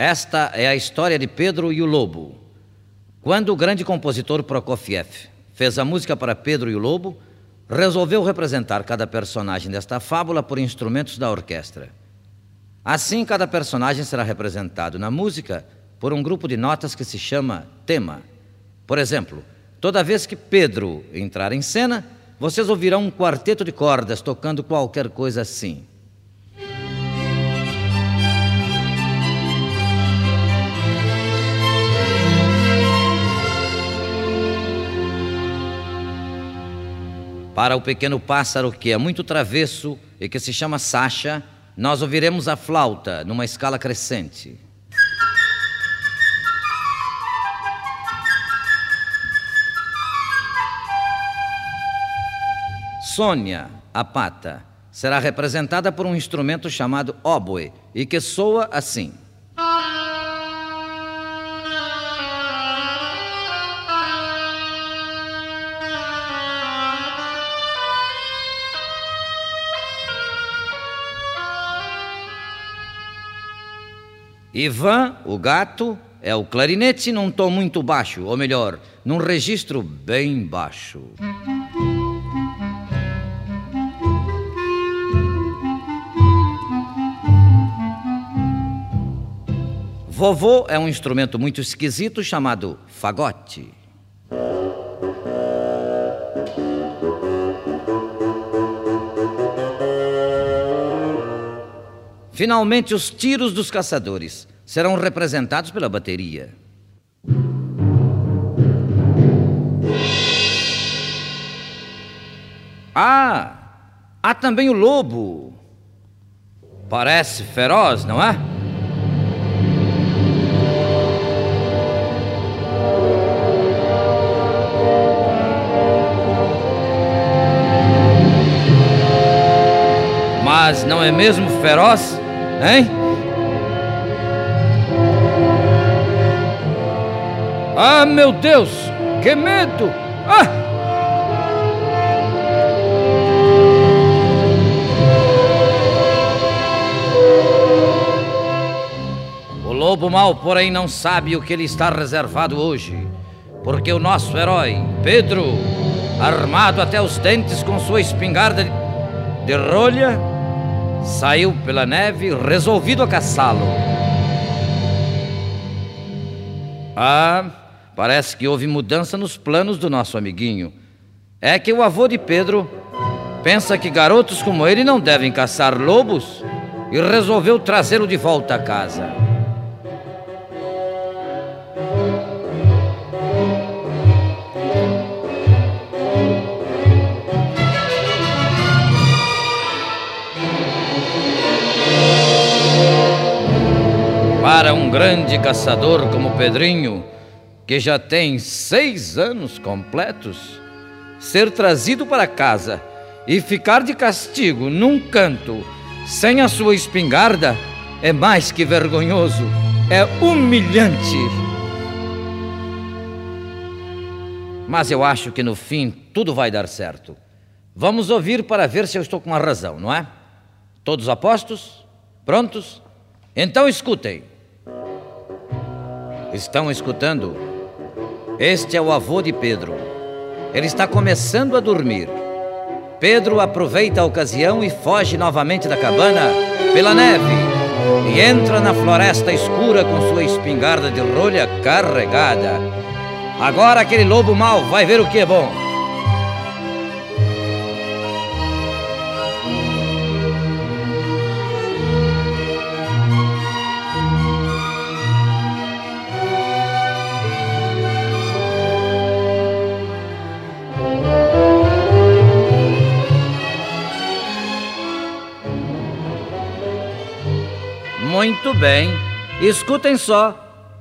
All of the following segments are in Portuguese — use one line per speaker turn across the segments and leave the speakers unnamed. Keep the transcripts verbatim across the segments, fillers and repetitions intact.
Esta é a história de Pedro e o Lobo. Quando o grande compositor Prokofiev fez a música para Pedro e o Lobo, resolveu representar cada personagem desta fábula por instrumentos da orquestra. Assim, cada personagem será representado na música por um grupo de notas que se chama tema. Por exemplo, toda vez que Pedro entrar em cena, vocês ouvirão um quarteto de cordas tocando qualquer coisa assim. Para o pequeno pássaro que é muito travesso e que se chama Sasha, nós ouviremos a flauta numa escala crescente. Sônia, a pata, será representada por um instrumento chamado óboe e que soa assim. Ivan, o gato, é o clarinete num tom muito baixo, ou melhor, num registro bem baixo. Vovô é um instrumento muito esquisito chamado fagote. Finalmente, os tiros dos caçadores serão representados pela bateria. Ah, há também o lobo. Parece feroz, não é? Mas não é mesmo feroz, hein? Ah, meu Deus, que medo! Ah! O lobo mau, porém, não sabe o que lhe está reservado hoje, porque o nosso herói, Pedro, armado até os dentes com sua espingarda de rolha, saiu pela neve resolvido a caçá-lo. Ah, parece que houve mudança nos planos do nosso amiguinho. É que o avô de Pedro pensa que garotos como ele não devem caçar lobos e resolveu trazê-lo de volta a casa. Para um grande caçador como Pedrinho, que já tem seis anos completos, ser trazido para casa e ficar de castigo num canto sem a sua espingarda é mais que vergonhoso, é humilhante. Mas eu acho que no fim tudo vai dar certo. Vamos ouvir para ver se eu estou com a razão, não é? Todos a postos? Prontos? Então escutem. Estão escutando? Este é o avô de Pedro. Ele está começando a dormir. Pedro aproveita a ocasião e foge novamente da cabana pela neve e entra na floresta escura com sua espingarda de rolha carregada. Agora aquele lobo mau vai ver o que é bom. Muito bem, escutem só.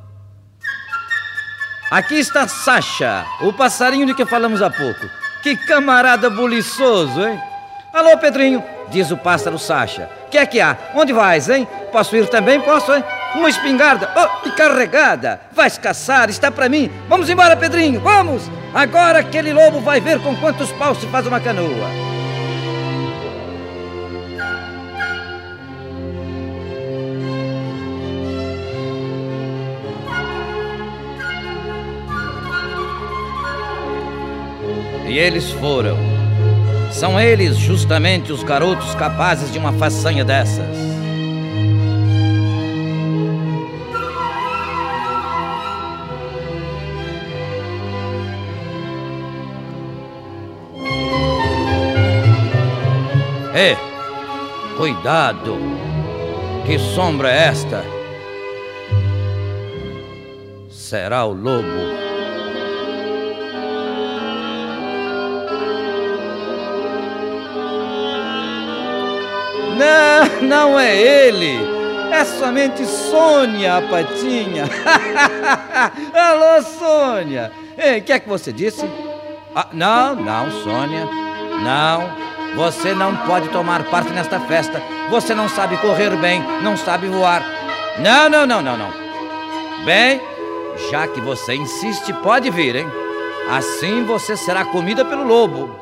Aqui está Sasha, o passarinho de que falamos há pouco. Que camarada buliçoso, hein? Alô, Pedrinho, diz o pássaro Sasha. Que é que há? Onde vais, hein? Posso ir também? Posso, hein? Uma espingarda, oh, e carregada. Vais caçar, está para mim. Vamos embora, Pedrinho, vamos! Agora aquele lobo vai ver com quantos paus se faz uma canoa. E eles foram. São eles justamente os garotos capazes de uma façanha dessas. Ei, cuidado! Que sombra é esta? Será o lobo. Não, não é ele. É somente Sônia, a patinha. Alô, Sônia. Ei, o que é que você disse? Ah, não, não, Sônia. Não. Você não pode tomar parte nesta festa. Você não sabe correr bem, não sabe voar. Não, não, não, não, não. Bem, já que você insiste, pode vir, hein? Assim você será comida pelo lobo.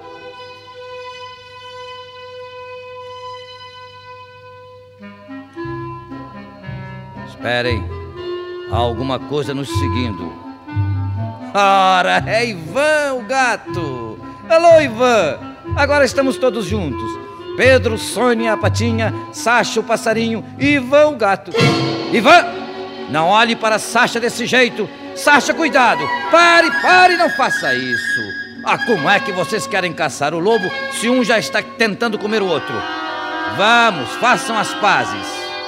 Esperem, há alguma coisa nos seguindo. Ora, é Ivan, o gato. Alô, Ivan. Agora estamos todos juntos. Pedro, Sônia, a patinha, Sacha, o passarinho e Ivan, o gato. Ivan, não olhe para Sacha desse jeito. Sacha, cuidado. Pare, pare, não faça isso. Ah, como é que vocês querem caçar o lobo se um já está tentando comer o outro? Vamos, façam as pazes.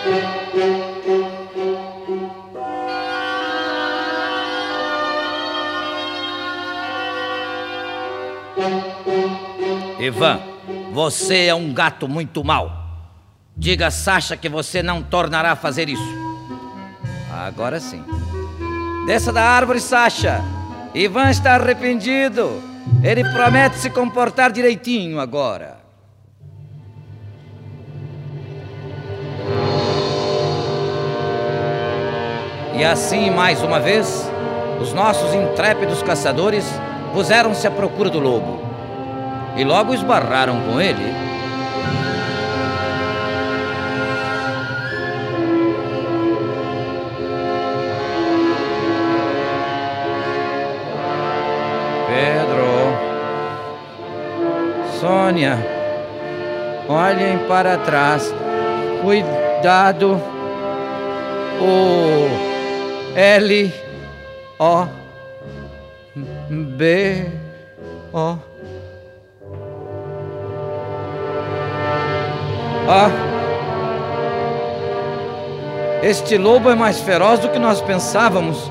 Ivan, você é um gato muito mau. Diga a Sacha que você não tornará a fazer isso. Agora sim. Desça da árvore, Sacha. Ivan está arrependido. Ele promete se comportar direitinho agora. E assim, mais uma vez, os nossos intrépidos caçadores puseram-se à procura do lobo. E logo esbarraram com ele. Pedro, Sônia, olhem para trás. Cuidado. O L O B O Ah, este lobo é mais feroz do que nós pensávamos.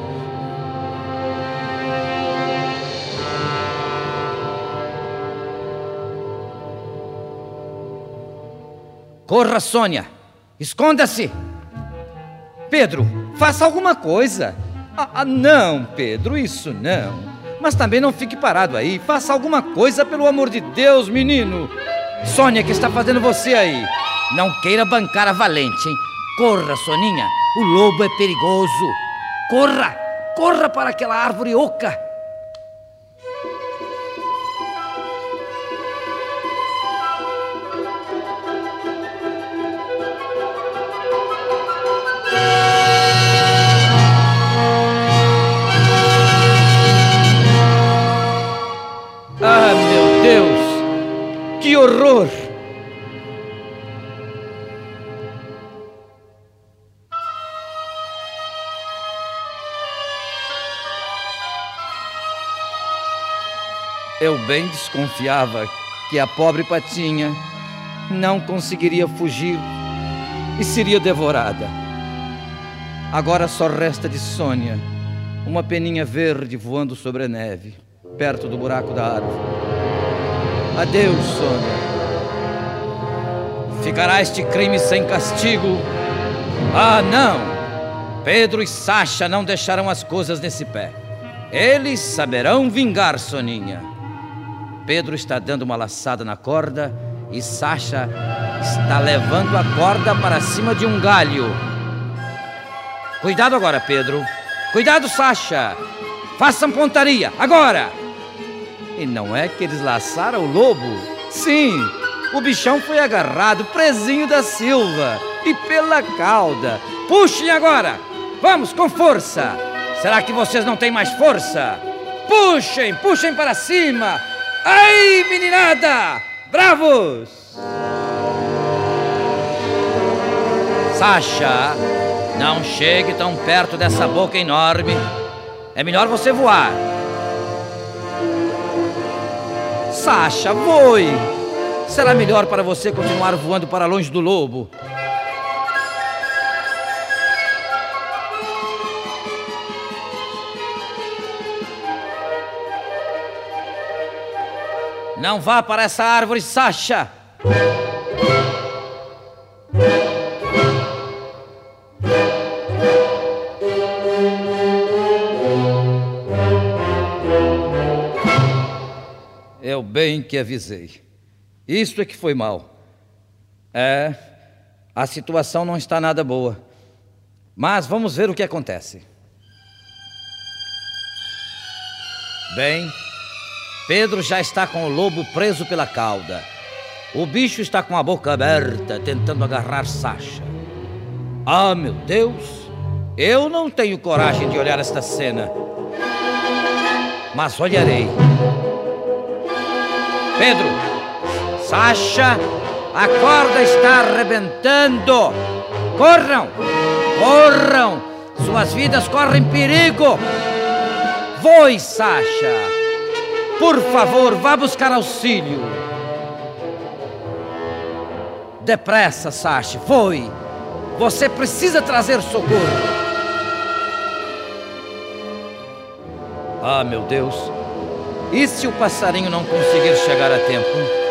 Corra, Sônia! Esconda-se! Pedro, faça alguma coisa. Ah, ah, não, Pedro, isso não. Mas também não fique parado aí. Faça alguma coisa, pelo amor de Deus, menino. Sônia, que está fazendo você aí? Não queira bancar a valente, hein? Corra, Soninha. O lobo é perigoso. Corra! Corra para aquela árvore oca. Ah, meu Deus! Que horror! Eu bem desconfiava que a pobre patinha não conseguiria fugir e seria devorada. Agora só resta de Sônia uma peninha verde voando sobre a neve, perto do buraco da árvore. Adeus, Sônia. Ficará este crime sem castigo? Ah, não! Pedro e Sacha não deixarão as coisas nesse pé. Eles saberão vingar Soninha. Pedro está dando uma laçada na corda e Sacha está levando a corda para cima de um galho. Cuidado agora, Pedro. Cuidado, Sacha. Façam pontaria, agora! E não é que eles laçaram o lobo? Sim, o bichão foi agarrado, presinho da Silva, e pela cauda. Puxem agora! Vamos, com força! Será que vocês não têm mais força? Puxem, puxem para cima! Aí, meninada! Bravos! Sasha, não chegue tão perto dessa boca enorme. É melhor você voar. Sasha, voe! Será melhor para você continuar voando para longe do lobo. Não vá para essa árvore, Sasha! Eu bem que avisei. Isto é que foi mal. É, a situação não está nada boa. Mas vamos ver o que acontece. Bem, Pedro já está com o lobo preso pela cauda. O bicho está com a boca aberta, tentando agarrar Sasha. Ah, meu Deus! Eu não tenho coragem de olhar esta cena. Mas olharei. Pedro! Sasha! A corda está arrebentando! Corram! Corram! Suas vidas correm perigo! Voe, Sasha! Por favor, vá buscar auxílio! Depressa, Sasha! Voe! Você precisa trazer socorro! Ah, meu Deus! E se o passarinho não conseguir chegar a tempo?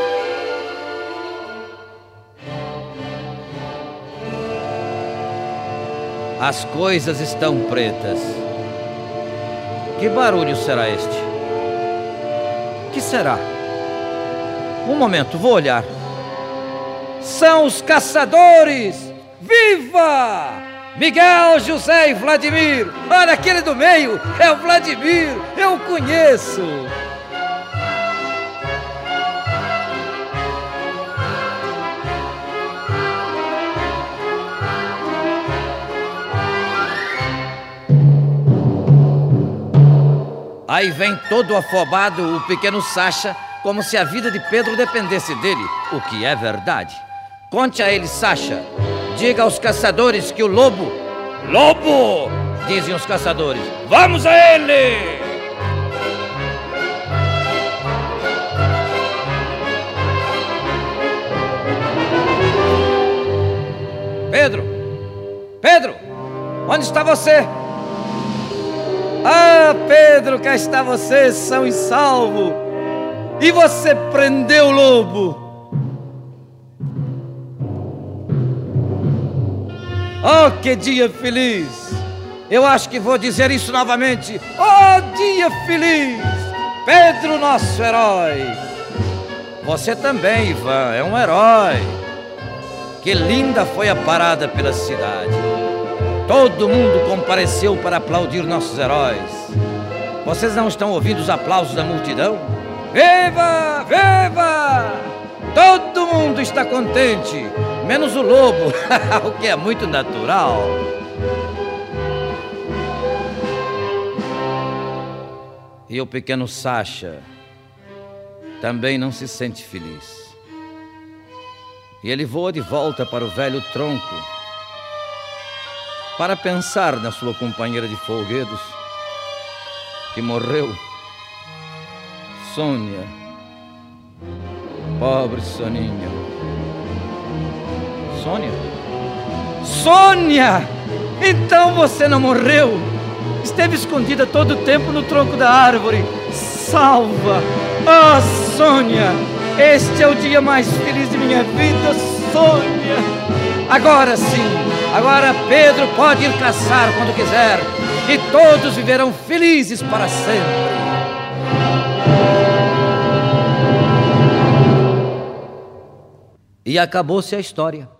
As coisas estão pretas. Que barulho será este? Que será? Um momento, vou olhar. São os caçadores! Viva! Miguel, José e Vladimir! Olha, aquele do meio é o Vladimir! Eu o conheço! Aí vem todo afobado o pequeno Sasha, como se a vida de Pedro dependesse dele, o que é verdade. Conte a ele, Sasha. Diga aos caçadores que o lobo... Lobo! Dizem os caçadores. Vamos a ele! Pedro! Pedro! Onde está você? Ah, Pedro, cá está você, são e salvo. E você prendeu o lobo. Oh, que dia feliz! Eu acho que vou dizer isso novamente. Oh, dia feliz! Pedro, nosso herói. Você também, Ivan, é um herói. Que linda foi a parada pela cidade. Todo mundo compareceu para aplaudir nossos heróis. Vocês não estão ouvindo os aplausos da multidão? Viva! Viva! Todo mundo está contente, menos o lobo, o que é muito natural. E o pequeno Sasha também não se sente feliz. E ele voa de volta para o velho tronco, para pensar na sua companheira de folguedos, que morreu. Sônia, pobre Soninha. Sônia? Sônia! Então você não morreu? Esteve escondida todo o tempo no tronco da árvore. Salva! Ah, Sônia! Este é o dia mais feliz de minha vida, Sônia! Agora sim! Agora Pedro pode ir caçar quando quiser, e todos viverão felizes para sempre. E acabou-se a história.